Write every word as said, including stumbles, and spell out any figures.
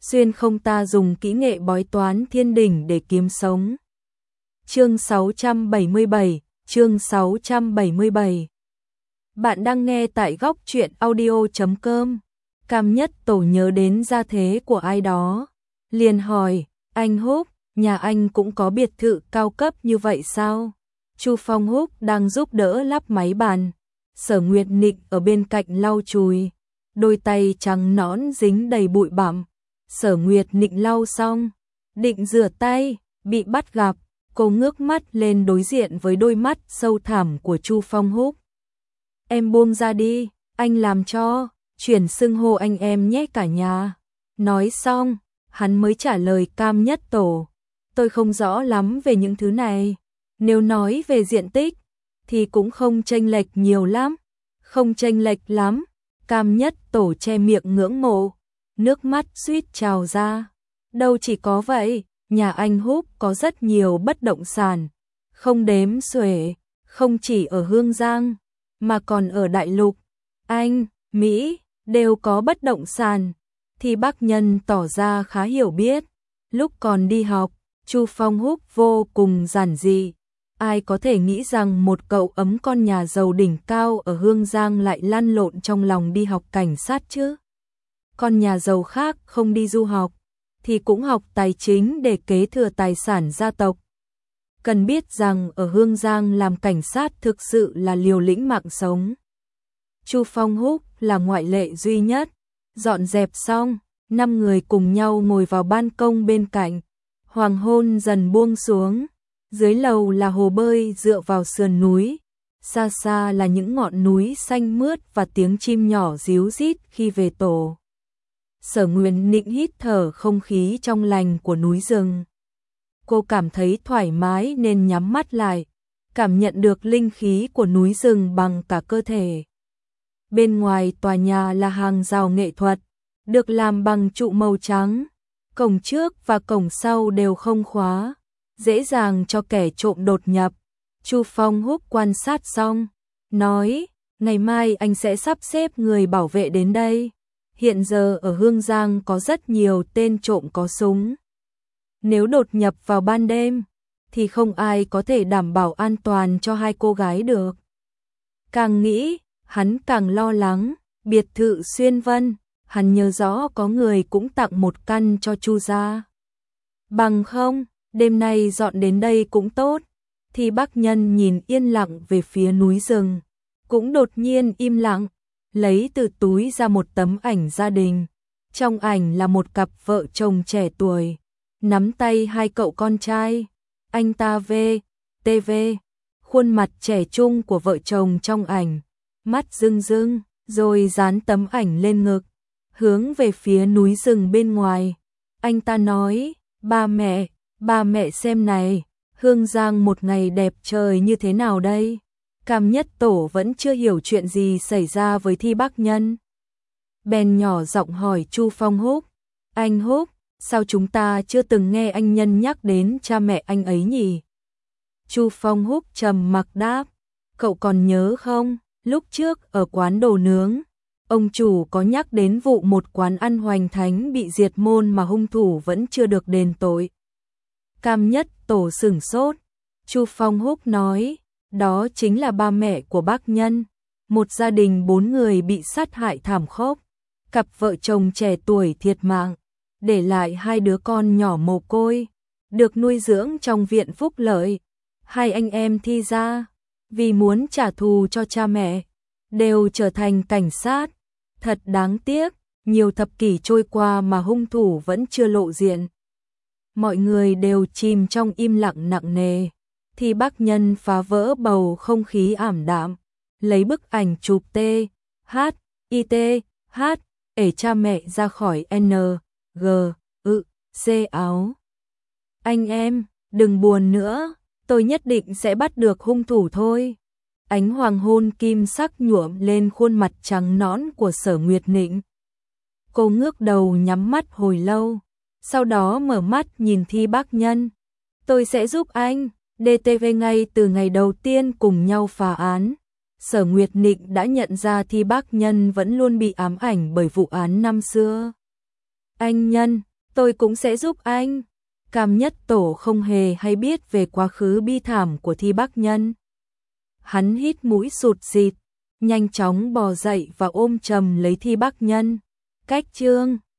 xuyên không ta dùng kỹ nghệ bói toán thiên đỉnh để kiếm sống. Chương sáu trăm bảy mươi bảy, chương sáu trăm bảy mươi bảy. Bạn đang nghe tại góc truyện audio chấm com. Cam Nhất Tổ nhớ đến gia thế của ai đó, liền hỏi, anh Húc, nhà anh cũng có biệt thự cao cấp như vậy sao? Chu Phong Húc đang giúp đỡ lắp máy bàn, Sở Nguyệt Nịnh ở bên cạnh lau chùi, đôi tay trắng nõn dính đầy bụi bặm. Sở Nguyệt Nịnh lau xong, định rửa tay, bị bắt gặp, cô ngước mắt lên đối diện với đôi mắt sâu thẳm của Chu Phong Húc. Em buông ra đi, anh làm cho, chuyển xưng hô anh em nhé cả nhà. Nói xong, hắn mới trả lời Cam Nhất Tổ, tôi không rõ lắm về những thứ này, nếu nói về diện tích, thì cũng không chênh lệch nhiều lắm, không chênh lệch lắm. Cam Nhất Tổ che miệng ngưỡng mộ, nước mắt suýt trào ra. Đâu chỉ có vậy, nhà anh Húc có rất nhiều bất động sản, không đếm xuể, không chỉ ở Hương Giang, mà còn ở Đại Lục, Anh, Mỹ, đều có bất động sản. Thì bác Nhân tỏ ra khá hiểu biết. Lúc còn đi học, Chu Phong Húc vô cùng giản dị. Ai có thể nghĩ rằng một cậu ấm con nhà giàu đỉnh cao ở Hương Giang lại lăn lộn trong lòng đi học cảnh sát chứ? Con nhà giàu khác không đi du học, thì cũng học tài chính để kế thừa tài sản gia tộc. Cần biết rằng ở Hương Giang làm cảnh sát thực sự là liều lĩnh mạng sống. Chu Phong Húc là ngoại lệ duy nhất. Dọn dẹp xong, năm người cùng nhau ngồi vào ban công bên cạnh. Hoàng hôn dần buông xuống, dưới lầu là hồ bơi dựa vào sườn núi, xa xa là những ngọn núi xanh mướt và tiếng chim nhỏ ríu rít khi về tổ. Sở Nguyệt Nịnh hít thở không khí trong lành của núi rừng. Cô cảm thấy thoải mái nên nhắm mắt lại, cảm nhận được linh khí của núi rừng bằng cả cơ thể. Bên ngoài tòa nhà là hàng rào nghệ thuật, được làm bằng trụ màu trắng. Cổng trước và cổng sau đều không khóa, dễ dàng cho kẻ trộm đột nhập. Chu Phong Húc quan sát xong, nói, ngày mai anh sẽ sắp xếp người bảo vệ đến đây. Hiện giờ ở Hương Giang có rất nhiều tên trộm có súng. Nếu đột nhập vào ban đêm, thì không ai có thể đảm bảo an toàn cho hai cô gái được. Càng nghĩ, hắn càng lo lắng. Biệt thự Xuyên Vân, hắn nhớ rõ có người cũng tặng một căn cho Chu gia. Bằng không, đêm nay dọn đến đây cũng tốt. Thì bác Nhân nhìn yên lặng về phía núi rừng, cũng đột nhiên im lặng, lấy từ túi ra một tấm ảnh gia đình. Trong ảnh là một cặp vợ chồng trẻ tuổi, nắm tay hai cậu con trai. Anh ta vê, tê vê, khuôn mặt trẻ trung của vợ chồng trong ảnh, mắt rưng rưng, rồi dán tấm ảnh lên ngực, hướng về phía núi rừng bên ngoài. Anh ta nói, ba mẹ, ba mẹ xem này, Hương Giang một ngày đẹp trời như thế nào đây? Cam Nhất Tổ vẫn chưa hiểu chuyện gì xảy ra với Thi Bác Nhân. Bèn nhỏ giọng hỏi Chu Phong Húc, anh Húc, sao chúng ta chưa từng nghe anh Nhân nhắc đến cha mẹ anh ấy nhỉ? Chu Phong Húc trầm mặc đáp, cậu còn nhớ không, lúc trước ở quán đồ nướng, ông chủ có nhắc đến vụ một quán ăn hoành thánh bị diệt môn mà hung thủ vẫn chưa được đền tội. Cam Nhất Tổ sửng sốt. Chu Phong Húc nói, đó chính là ba mẹ của bác Nhân, một gia đình bốn người bị sát hại thảm khốc, cặp vợ chồng trẻ tuổi thiệt mạng, để lại hai đứa con nhỏ mồ côi, được nuôi dưỡng trong viện phúc lợi. Hai anh em Thi gia, vì muốn trả thù cho cha mẹ, đều trở thành cảnh sát. Thật đáng tiếc, nhiều thập kỷ trôi qua mà hung thủ vẫn chưa lộ diện. Mọi người đều chìm trong im lặng nặng nề. Thì bác Nhân phá vỡ bầu không khí ảm đạm, lấy bức ảnh chụp T, H, I T, H, ể cha mẹ ra khỏi N, G, ự, C áo. Anh em, đừng buồn nữa, tôi nhất định sẽ bắt được hung thủ thôi. Ánh hoàng hôn kim sắc nhuộm lên khuôn mặt trắng nõn của Sở Nguyệt Nịnh. Cô ngước đầu nhắm mắt hồi lâu, sau đó mở mắt nhìn Thi Bác Nhân. Tôi sẽ giúp anh. đê tê vê ngay từ ngày đầu tiên cùng nhau phá án, Sở Nguyệt Nịnh đã nhận ra Thi Bác Nhân vẫn luôn bị ám ảnh bởi vụ án năm xưa. Anh Nhân, Tôi cũng sẽ giúp anh. Cam Nhất Tổ không hề hay biết về quá khứ bi thảm của Thi Bác Nhân. Hắn hít mũi sụt sịt, nhanh chóng bò dậy và ôm chầm lấy Thi Bác Nhân. Cách chương